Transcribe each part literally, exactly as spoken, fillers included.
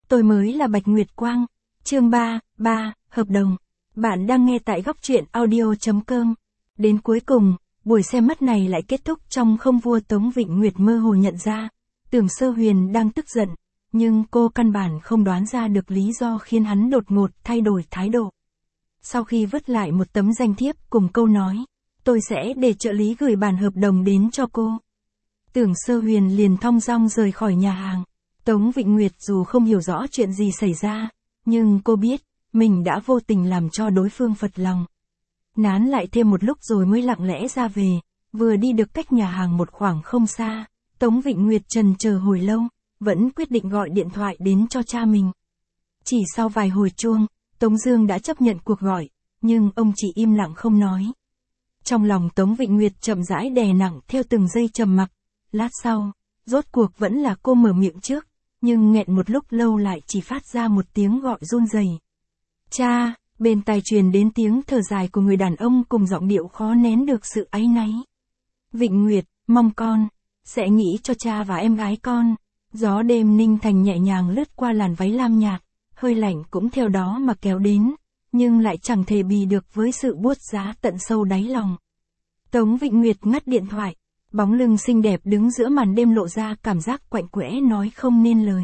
Tôi mới là Bạch Nguyệt Quang. Chương ba, ba, hợp đồng. Bạn đang nghe tại góc truyện audio chấm com. Đến cuối cùng, buổi xem mắt này lại kết thúc trong không vua Tống Vịnh Nguyệt mơ hồ nhận ra, Tưởng Sơ Huyền đang tức giận, nhưng cô căn bản không đoán ra được lý do khiến hắn đột ngột thay đổi thái độ. Sau khi vứt lại một tấm danh thiếp cùng câu nói, tôi sẽ để trợ lý gửi bản hợp đồng đến cho cô. Tưởng Sơ Huyền liền thong dong rời khỏi nhà hàng. Tống Vịnh Nguyệt dù không hiểu rõ chuyện gì xảy ra, nhưng cô biết, mình đã vô tình làm cho đối phương phật lòng. Nán lại thêm một lúc rồi mới lặng lẽ ra về, vừa đi được cách nhà hàng một khoảng không xa, Tống Vịnh Nguyệt trần chờ hồi lâu, vẫn quyết định gọi điện thoại đến cho cha mình. Chỉ sau vài hồi chuông, Tống Dương đã chấp nhận cuộc gọi, nhưng ông chỉ im lặng không nói. Trong lòng Tống Vịnh Nguyệt chậm rãi đè nặng theo từng giây trầm mặc. Lát sau, rốt cuộc vẫn là cô mở miệng trước, nhưng nghẹn một lúc lâu lại chỉ phát ra một tiếng gọi run rẩy. Cha, bên tai truyền đến tiếng thở dài của người đàn ông cùng giọng điệu khó nén được sự áy náy. Vịnh Nguyệt, mong con sẽ nghĩ cho cha và em gái con. Gió đêm Ninh Thành nhẹ nhàng lướt qua làn váy lam nhạt, hơi lạnh cũng theo đó mà kéo đến, nhưng lại chẳng thể bì được với sự buốt giá tận sâu đáy lòng. Tống Vịnh Nguyệt ngắt điện thoại, bóng lưng xinh đẹp đứng giữa màn đêm lộ ra cảm giác quạnh quẽ nói không nên lời.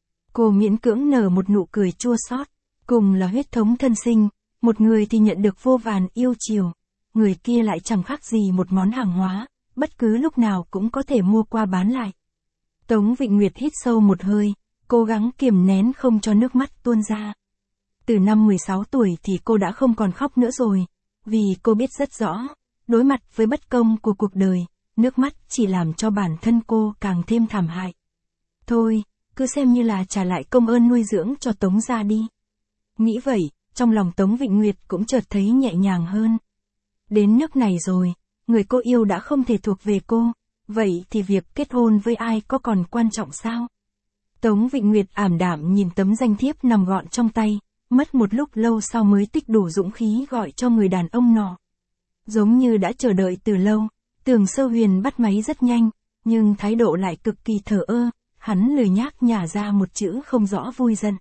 Cô miễn cưỡng nở một nụ cười chua xót, cùng là huyết thống thân sinh, một người thì nhận được vô vàn yêu chiều, người kia lại chẳng khác gì một món hàng hóa, bất cứ lúc nào cũng có thể mua qua bán lại. Tống Vịnh Nguyệt hít sâu một hơi, cố gắng kiềm nén không cho nước mắt tuôn ra. Từ năm mười sáu tuổi thì cô đã không còn khóc nữa rồi, vì cô biết rất rõ, đối mặt với bất công của cuộc đời, nước mắt chỉ làm cho bản thân cô càng thêm thảm hại. Thôi, cứ xem như là trả lại công ơn nuôi dưỡng cho Tống gia đi. Nghĩ vậy, trong lòng Tống Vịnh Nguyệt cũng chợt thấy nhẹ nhàng hơn. Đến nước này rồi, người cô yêu đã không thể thuộc về cô, vậy thì việc kết hôn với ai có còn quan trọng sao? Tống Vịnh Nguyệt ảm đạm nhìn tấm danh thiếp nằm gọn trong tay, mất một lúc lâu sau mới tích đủ dũng khí gọi cho người đàn ông nọ. Giống như đã chờ đợi từ lâu, Tưởng Sơ Huyền bắt máy rất nhanh, nhưng thái độ lại cực kỳ thờ ơ, hắn lười nhác nhả ra một chữ không rõ vui giận.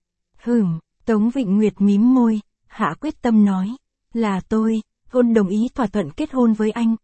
Hừm, Tống Vịnh Nguyệt mím môi, hạ quyết tâm nói, là tôi, hôn đồng ý thỏa thuận kết hôn với anh.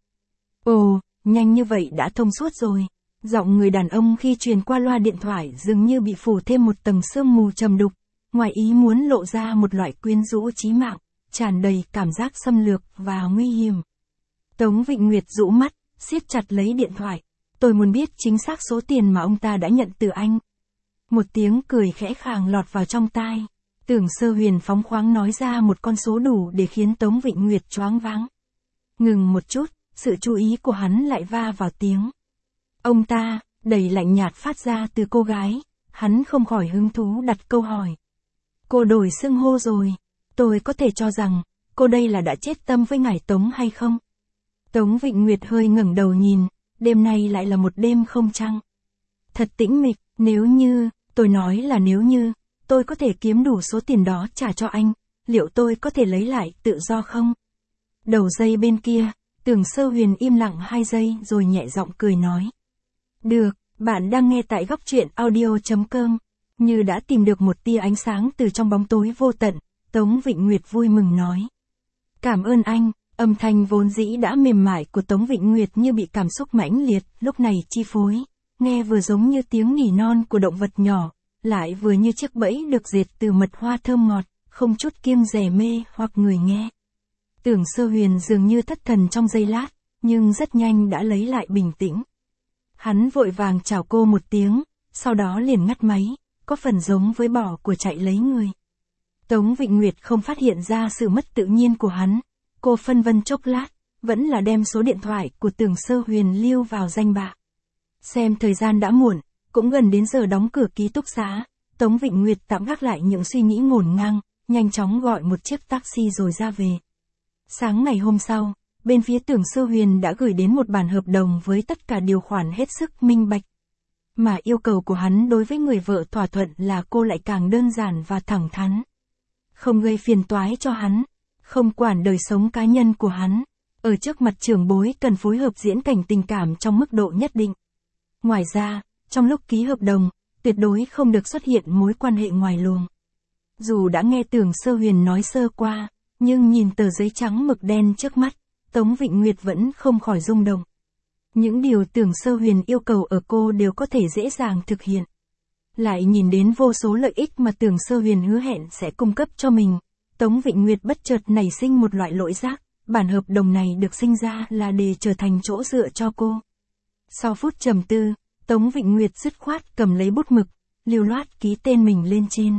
Ồ, nhanh như vậy đã thông suốt rồi. Giọng người đàn ông khi truyền qua loa điện thoại dường như bị phủ thêm một tầng sương mù trầm đục, ngoài ý muốn lộ ra một loại quyến rũ chí mạng, tràn đầy cảm giác xâm lược và nguy hiểm. Tống Vịnh Nguyệt rũ mắt, siết chặt lấy điện thoại. Tôi muốn biết chính xác số tiền mà ông ta đã nhận từ anh. Một tiếng cười khẽ khàng lọt vào trong tai. Tưởng Sơ Huyền phóng khoáng nói ra một con số đủ để khiến Tống Vịnh Nguyệt choáng váng. Ngừng một chút, sự chú ý của hắn lại va vào tiếng. Ông ta, đầy lạnh nhạt phát ra từ cô gái, hắn không khỏi hứng thú đặt câu hỏi. Cô đổi xưng hô rồi, tôi có thể cho rằng, cô đây là đã chết tâm với ngài Tống hay không? Tống Vịnh Nguyệt hơi ngẩng đầu nhìn, đêm nay lại là một đêm không trăng. Thật tĩnh mịch, nếu như, tôi nói là nếu như, tôi có thể kiếm đủ số tiền đó trả cho anh, liệu tôi có thể lấy lại tự do không? Đầu dây bên kia, Tưởng Sơ Huyền im lặng hai giây rồi nhẹ giọng cười nói. Được, bạn đang nghe tại góc truyện audio chấm com. Như đã tìm được một tia ánh sáng từ trong bóng tối vô tận, Tống Vịnh Nguyệt vui mừng nói. Cảm ơn anh, âm thanh vốn dĩ đã mềm mại của Tống Vịnh Nguyệt như bị cảm xúc mãnh liệt, lúc này chi phối, nghe vừa giống như tiếng nỉ non của động vật nhỏ, lại vừa như chiếc bẫy được dệt từ mật hoa thơm ngọt, không chút kiêng dè mê hoặc người nghe. Tưởng Sơ Huyền dường như thất thần trong giây lát, nhưng rất nhanh đã lấy lại bình tĩnh. Hắn vội vàng chào cô một tiếng, sau đó liền ngắt máy, có phần giống với bò của chạy lấy người. Tống Vịnh Nguyệt không phát hiện ra sự mất tự nhiên của hắn, cô phân vân chốc lát, vẫn là đem số điện thoại của Tưởng Sơ Huyền lưu vào danh bạ. Xem thời gian đã muộn, cũng gần đến giờ đóng cửa ký túc xá, Tống Vịnh Nguyệt tạm gác lại những suy nghĩ ngổn ngang, nhanh chóng gọi một chiếc taxi rồi ra về. Sáng ngày hôm sau, bên phía Tưởng Sơ Huyền đã gửi đến một bản hợp đồng với tất cả điều khoản hết sức minh bạch. Mà yêu cầu của hắn đối với người vợ thỏa thuận là cô lại càng đơn giản và thẳng thắn. Không gây phiền toái cho hắn, không quản đời sống cá nhân của hắn, ở trước mặt trưởng bối cần phối hợp diễn cảnh tình cảm trong mức độ nhất định. Ngoài ra, trong lúc ký hợp đồng, tuyệt đối không được xuất hiện mối quan hệ ngoài luồng. Dù đã nghe Tưởng Sơ Huyền nói sơ qua, nhưng nhìn tờ giấy trắng mực đen trước mắt, Tống Vịnh Nguyệt vẫn không khỏi rung động. Những điều Tưởng Sơ Huyền yêu cầu ở cô đều có thể dễ dàng thực hiện. Lại nhìn đến vô số lợi ích mà Tưởng Sơ Huyền hứa hẹn sẽ cung cấp cho mình, Tống Vịnh Nguyệt bất chợt nảy sinh một loại lỗi giác, bản hợp đồng này được sinh ra là để trở thành chỗ dựa cho cô. Sau phút trầm tư, Tống Vịnh Nguyệt dứt khoát cầm lấy bút mực, lưu loát ký tên mình lên trên.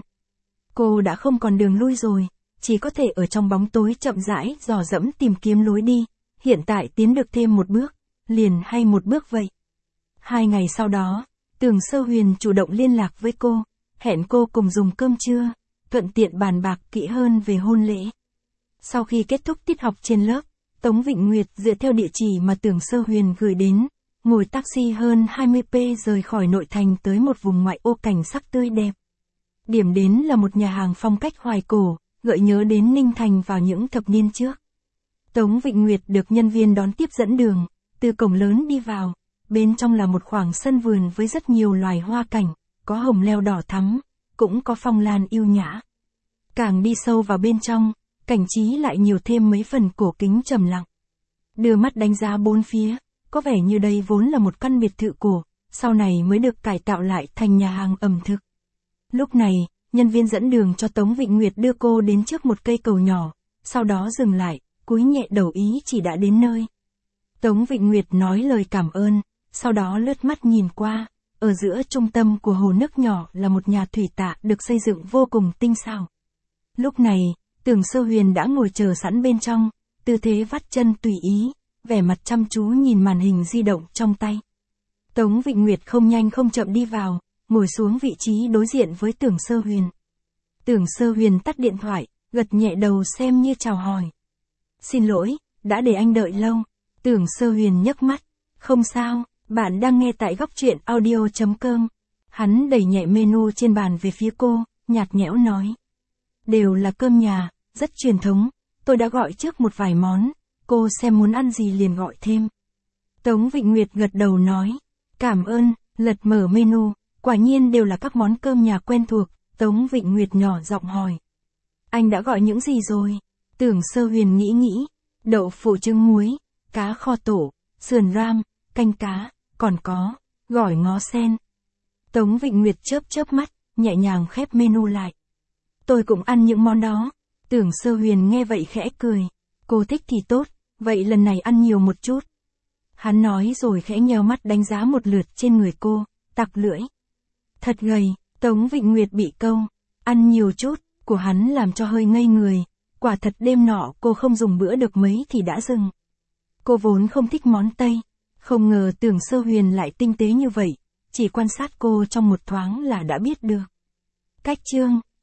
Cô đã không còn đường lui rồi, chỉ có thể ở trong bóng tối chậm rãi dò dẫm tìm kiếm lối đi, hiện tại tiến được thêm một bước, liền hay một bước vậy. Hai ngày sau đó, Tưởng Sơ Huyền chủ động liên lạc với cô, hẹn cô cùng dùng cơm trưa, thuận tiện bàn bạc kỹ hơn về hôn lễ. Sau khi kết thúc tiết học trên lớp, Tống Vịnh Nguyệt dựa theo địa chỉ mà Tưởng Sơ Huyền gửi đến, ngồi taxi hơn hai mươi ki lô mét rời khỏi nội thành tới một vùng ngoại ô cảnh sắc tươi đẹp. Điểm đến là một nhà hàng phong cách hoài cổ, gợi nhớ đến Ninh Thành vào những thập niên trước. Tống Vịnh Nguyệt được nhân viên đón tiếp dẫn đường, từ cổng lớn đi vào, bên trong là một khoảng sân vườn với rất nhiều loài hoa cảnh, có hồng leo đỏ thắm, cũng có phong lan yêu nhã. Càng đi sâu vào bên trong, cảnh trí lại nhiều thêm mấy phần cổ kính trầm lặng. Đưa mắt đánh giá bốn phía, có vẻ như đây vốn là một căn biệt thự cổ, sau này mới được cải tạo lại thành nhà hàng ẩm thực. Lúc này, nhân viên dẫn đường cho Tống Vịnh Nguyệt đưa cô đến trước một cây cầu nhỏ, sau đó dừng lại, cúi nhẹ đầu ý chỉ đã đến nơi. Tống Vịnh Nguyệt nói lời cảm ơn, sau đó lướt mắt nhìn qua, ở giữa trung tâm của hồ nước nhỏ là một nhà thủy tạ được xây dựng vô cùng tinh xảo. Lúc này, Tưởng Sơ Huyền đã ngồi chờ sẵn bên trong, tư thế vắt chân tùy ý, vẻ mặt chăm chú nhìn màn hình di động trong tay. Tống Vịnh Nguyệt không nhanh không chậm đi vào, ngồi xuống vị trí đối diện với Tưởng Sơ Huyền. Tưởng Sơ Huyền tắt điện thoại, gật nhẹ đầu xem như chào hỏi. Xin lỗi, đã để anh đợi lâu. Tưởng Sơ Huyền nhấc mắt. Không sao, bạn đang nghe tại góc truyện audio chấm com. Hắn đẩy nhẹ menu trên bàn về phía cô, nhạt nhẽo nói. Đều là cơm nhà, rất truyền thống, tôi đã gọi trước một vài món, cô xem muốn ăn gì liền gọi thêm. Tống Vịnh Nguyệt gật đầu nói. Cảm ơn, lật mở menu, quả nhiên đều là các món cơm nhà quen thuộc. Tống Vịnh Nguyệt nhỏ giọng hỏi. Anh đã gọi những gì rồi? Tưởng Sơ Huyền nghĩ nghĩ. Đậu phụ trứng muối, cá kho tổ, sườn ram, canh cá, còn có, gỏi ngó sen. Tống Vịnh Nguyệt chớp chớp mắt, nhẹ nhàng khép menu lại. Tôi cũng ăn những món đó. Tưởng Sơ Huyền nghe vậy khẽ cười. Cô thích thì tốt, vậy lần này ăn nhiều một chút. Hắn nói rồi khẽ nheo mắt đánh giá một lượt trên người cô, tặc lưỡi. Thật gầy, Tống Vịnh Nguyệt bị câu. Ăn nhiều chút, của hắn làm cho hơi ngây người. Quả thật đêm nọ cô không dùng bữa được mấy thì đã dừng. Cô vốn không thích món Tây. Không ngờ Tưởng Sơ Huyền lại tinh tế như vậy. Chỉ quan sát cô trong một thoáng là đã biết được. Cách chương